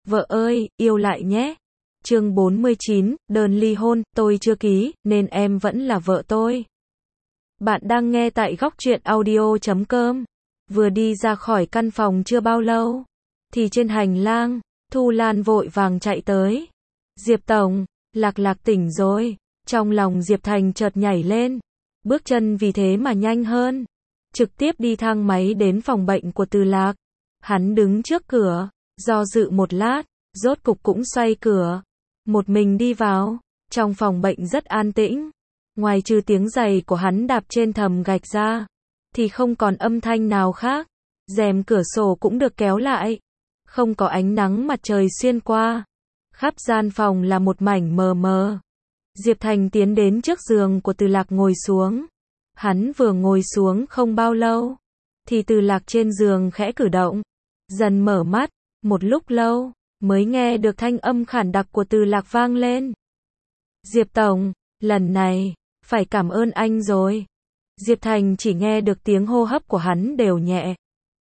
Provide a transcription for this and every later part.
Vợ ơi, yêu lại nhé. Chương 49, đơn ly hôn, tôi chưa ký, nên em vẫn là vợ tôi. Bạn đang nghe tại góc truyện audio.com. Vừa đi ra khỏi căn phòng chưa bao lâu, thì trên hành lang, Thu Lan vội vàng chạy tới. Diệp Tổng, Lạc tỉnh rồi. Trong lòng Diệp Thành chợt nhảy lên. Bước chân vì thế mà nhanh hơn. Trực tiếp đi thang máy đến phòng bệnh của Từ Lạc. Hắn đứng trước cửa, do dự một lát, rốt cục cũng xoay cửa. Một mình đi vào. Trong phòng bệnh rất an tĩnh. Ngoài trừ tiếng giày của hắn đạp trên thầm gạch ra, thì không còn âm thanh nào khác. Rèm cửa sổ cũng được kéo lại. Không có ánh nắng mặt trời xuyên qua. Khắp gian phòng là một mảnh mờ mờ. Diệp Thành tiến đến trước giường của Từ Lạc ngồi xuống. Hắn vừa ngồi xuống không bao lâu, thì Từ Lạc trên giường khẽ cử động. Dần mở mắt, một lúc lâu, mới nghe được thanh âm khản đặc của Từ Lạc vang lên. Diệp Tổng, lần này, phải cảm ơn anh rồi. Diệp Thành chỉ nghe được tiếng hô hấp của hắn đều nhẹ.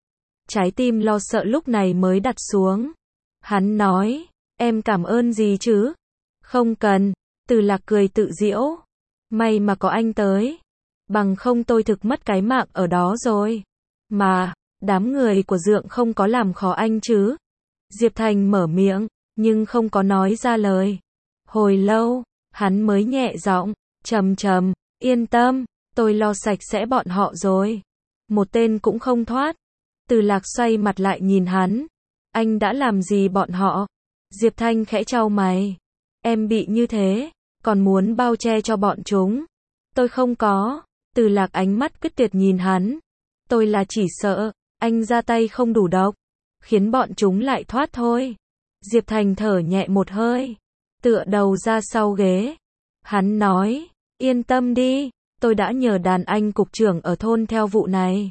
Trái tim lo sợ lúc này mới đặt xuống. Hắn nói, em cảm ơn gì chứ? Không cần. Từ Lạc cười tự giễu. May mà có anh tới. Bằng không tôi thực mất cái mạng ở đó rồi. Mà, đám người của Dượng không có làm khó anh chứ? Diệp Thành mở miệng, nhưng không có nói ra lời. Hồi lâu, hắn mới nhẹ giọng, trầm, yên tâm, tôi lo sạch sẽ bọn họ rồi. Một tên cũng không thoát. Từ Lạc xoay mặt lại nhìn hắn. Anh đã làm gì bọn họ? Diệp Thanh khẽ chau mày. Em bị như thế, còn muốn bao che cho bọn chúng. Tôi không có. Từ Lạc ánh mắt quyết tuyệt nhìn hắn. Tôi là chỉ sợ, anh ra tay không đủ độc, khiến bọn chúng lại thoát thôi. Diệp Thành thở nhẹ một hơi, tựa đầu ra sau ghế. Hắn nói, yên tâm đi, tôi đã nhờ đàn anh cục trưởng ở thôn theo vụ này.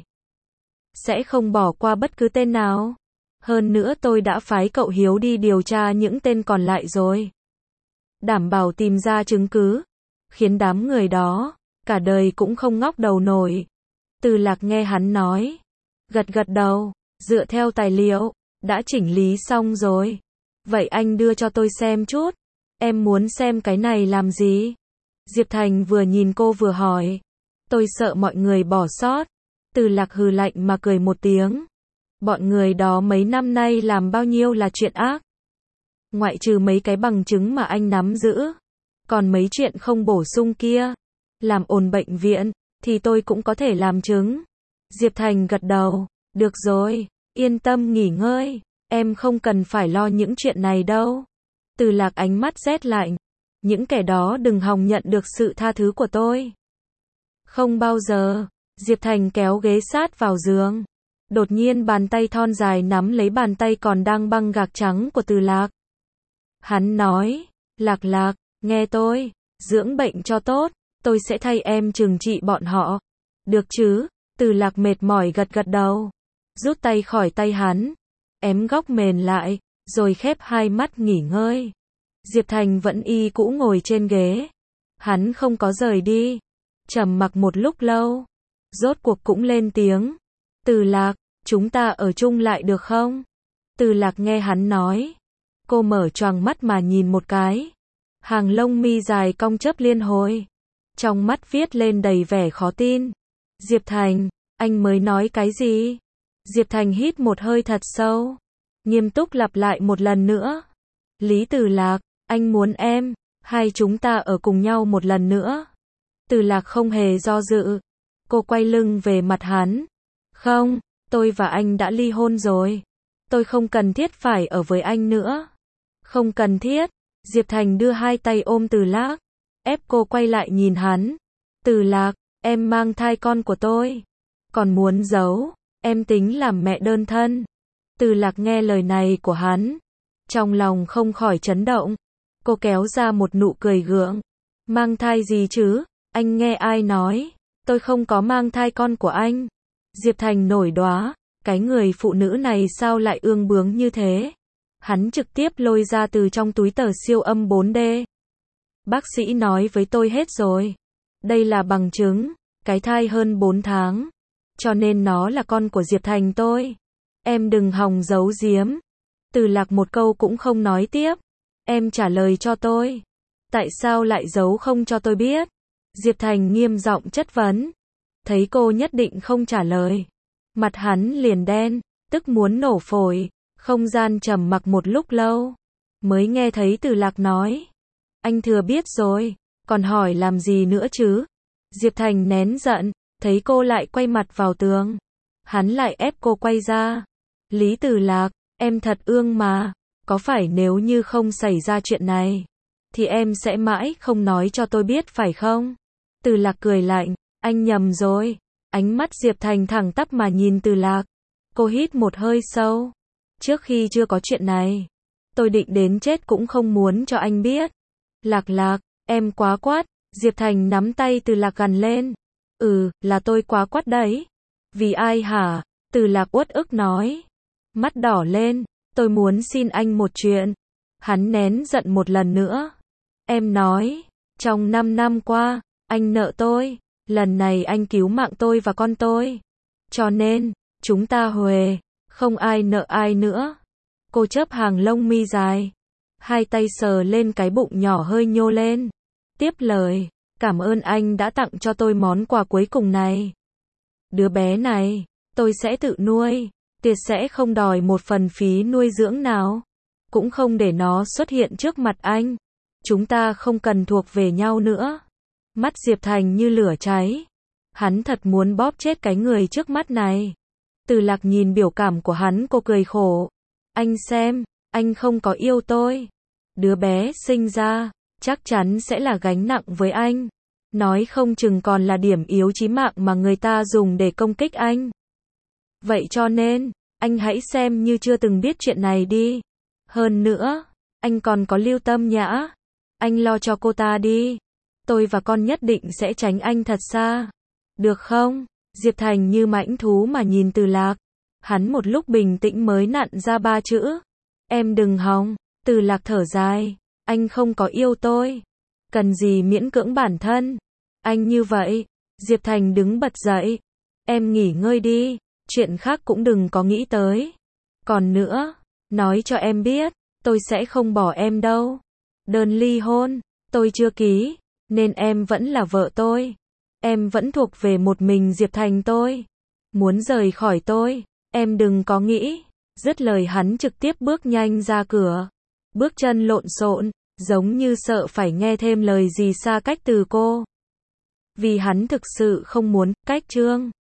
Sẽ không bỏ qua bất cứ tên nào. Hơn nữa tôi đã phái cậu Hiếu đi điều tra những tên còn lại rồi. Đảm bảo tìm ra chứng cứ, khiến đám người đó, cả đời cũng không ngóc đầu nổi. Từ Lạc nghe hắn nói, gật đầu, dựa theo tài liệu, đã chỉnh lý xong rồi. Vậy anh đưa cho tôi xem chút. Em muốn xem cái này làm gì? Diệp Thành vừa nhìn cô vừa hỏi. Tôi sợ mọi người bỏ sót. Từ Lạc hừ lạnh mà cười một tiếng. Bọn người đó mấy năm nay làm bao nhiêu là chuyện ác. Ngoại trừ mấy cái bằng chứng mà anh nắm giữ, còn mấy chuyện không bổ sung kia, làm ồn bệnh viện, thì tôi cũng có thể làm chứng. Diệp Thành gật đầu, được rồi, yên tâm nghỉ ngơi, em không cần phải lo những chuyện này đâu. Từ Lạc ánh mắt rét lạnh, những kẻ đó đừng hòng nhận được sự tha thứ của tôi. Không bao giờ. Diệp Thành kéo ghế sát vào giường. Đột nhiên bàn tay thon dài nắm lấy bàn tay còn đang băng gạc trắng của Từ Lạc. Hắn nói, Lạc, nghe tôi, dưỡng bệnh cho tốt, tôi sẽ thay em trừng trị bọn họ. Được chứ? Từ Lạc mệt mỏi gật đầu. Rút tay khỏi tay hắn, ém góc mền lại, rồi khép hai mắt nghỉ ngơi. Diệp Thành vẫn y cũ ngồi trên ghế. Hắn không có rời đi. Trầm mặc một lúc lâu, rốt cuộc cũng lên tiếng. Từ Lạc, chúng ta ở chung lại được không? Từ Lạc nghe hắn nói. Cô mở choàng mắt mà nhìn một cái. Hàng lông mi dài cong chớp liên hồi. Trong mắt viết lên đầy vẻ khó tin. Diệp Thành, anh mới nói cái gì? Diệp Thành hít một hơi thật sâu. Nghiêm túc lặp lại một lần nữa. Lý Từ Lạc, anh muốn em, hai chúng ta ở cùng nhau một lần nữa. Từ Lạc không hề do dự. Cô quay lưng về mặt hắn. Không, tôi và anh đã ly hôn rồi. Tôi không cần thiết phải ở với anh nữa. Không cần thiết. Diệp Thành đưa hai tay ôm Từ Lạc, ép cô quay lại nhìn hắn. Từ Lạc, em mang thai con của tôi. Còn muốn giấu, em tính làm mẹ đơn thân. Từ Lạc nghe lời này của hắn, trong lòng không khỏi chấn động. Cô kéo ra một nụ cười gượng. Mang thai gì chứ? Anh nghe ai nói? Tôi không có mang thai con của anh. Diệp Thành nổi đoá. Cái người phụ nữ này sao lại ương bướng như thế? Hắn trực tiếp lôi ra từ trong túi tờ siêu âm 4D. Bác sĩ nói với tôi hết rồi. Đây là bằng chứng. Cái thai hơn 4 tháng. Cho nên nó là con của Diệp Thành tôi. Em đừng hòng giấu giếm. Từ Lạc một câu cũng không nói tiếp. Em trả lời cho tôi. Tại sao lại giấu không cho tôi biết? Diệp Thành nghiêm giọng chất vấn. Thấy cô nhất định không trả lời. Mặt hắn liền đen, tức muốn nổ phổi. Không gian trầm mặc một lúc lâu. Mới nghe thấy Từ Lạc nói. Anh thừa biết rồi, còn hỏi làm gì nữa chứ? Diệp Thành nén giận, thấy cô lại quay mặt vào tường. Hắn lại ép cô quay ra. Lý Từ Lạc, em thật ương mà. Có phải nếu như không xảy ra chuyện này, thì em sẽ mãi không nói cho tôi biết phải không? Từ Lạc cười lạnh, anh nhầm rồi. Ánh mắt Diệp Thành thẳng tắp mà nhìn Từ Lạc. Cô hít một hơi sâu. Trước khi chưa có chuyện này, tôi định đến chết cũng không muốn cho anh biết. Lạc Lạc, em quá quát. Diệp Thành nắm tay Từ Lạc gằn lên. Là tôi quá quát đấy. Vì ai hả? Từ Lạc uất ức nói. Mắt đỏ lên, tôi muốn xin anh một chuyện. Hắn nén giận một lần nữa. Em nói, trong 5 năm qua, anh nợ tôi. Lần này anh cứu mạng tôi và con tôi. Cho nên, chúng ta huề, không ai nợ ai nữa. Cô chớp hàng lông mi dài. Hai tay sờ lên cái bụng nhỏ hơi nhô lên. Tiếp lời, cảm ơn anh đã tặng cho tôi món quà cuối cùng này. Đứa bé này, tôi sẽ tự nuôi. Tuyệt sẽ không đòi một phần phí nuôi dưỡng nào. Cũng không để nó xuất hiện trước mặt anh. Chúng ta không cần thuộc về nhau nữa. Mắt Diệp Thành như lửa cháy. Hắn thật muốn bóp chết cái người trước mắt này. Từ Lạc nhìn biểu cảm của hắn, cô cười khổ. Anh xem, anh không có yêu tôi. Đứa bé sinh ra, chắc chắn sẽ là gánh nặng với anh. Nói không chừng còn là điểm yếu chí mạng mà người ta dùng để công kích anh. Vậy cho nên, anh hãy xem như chưa từng biết chuyện này đi. Hơn nữa, anh còn có Lưu Tâm Nhã. Anh lo cho cô ta đi. Tôi và con nhất định sẽ tránh anh thật xa. Được không? Diệp Thành như mãnh thú mà nhìn Từ Lạc. Hắn một lúc bình tĩnh mới nặn ra 3 chữ. Em đừng hòng. Từ Lạc thở dài. Anh không có yêu tôi. Cần gì miễn cưỡng bản thân. Anh như vậy. Diệp Thành đứng bật dậy. Em nghỉ ngơi đi. Chuyện khác cũng đừng có nghĩ tới. Còn nữa, nói cho em biết, tôi sẽ không bỏ em đâu. Đơn ly hôn, tôi chưa ký, nên em vẫn là vợ tôi. Em vẫn thuộc về một mình Diệp Thành tôi. Muốn rời khỏi tôi, em đừng có nghĩ. Dứt lời hắn trực tiếp bước nhanh ra cửa. Bước chân lộn xộn, giống như sợ phải nghe thêm lời gì xa cách từ cô. Vì hắn thực sự không muốn cách Trương